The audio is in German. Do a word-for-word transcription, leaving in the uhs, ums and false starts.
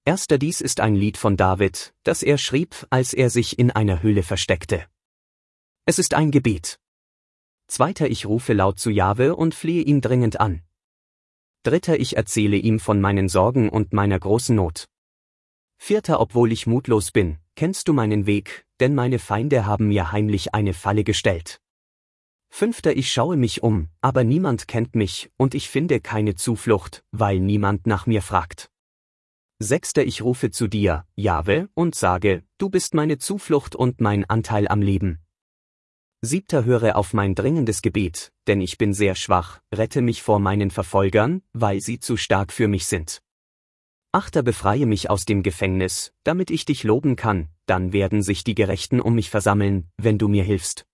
Erster Dies ist ein Lied von David, das er schrieb, als er sich in einer Höhle versteckte. Es ist ein Gebet. Zweiter Ich rufe laut zu Jahwe und flehe ihn dringend an. Dritter Ich erzähle ihm von meinen Sorgen und meiner großen Not. Vierter Obwohl ich mutlos bin, kennst du meinen Weg, denn meine Feinde haben mir heimlich eine Falle gestellt. Fünfter Ich schaue mich um, aber niemand kennt mich, und ich finde keine Zuflucht, weil niemand nach mir fragt. Sechster Ich rufe zu dir, Jahwe, und sage, du bist meine Zuflucht und mein Anteil am Leben. Siebter Höre auf mein dringendes Gebet, denn ich bin sehr schwach, rette mich vor meinen Verfolgern, weil sie zu stark für mich sind. Achter Befreie mich aus dem Gefängnis, damit ich dich loben kann, dann werden sich die Gerechten um mich versammeln, wenn du mir hilfst.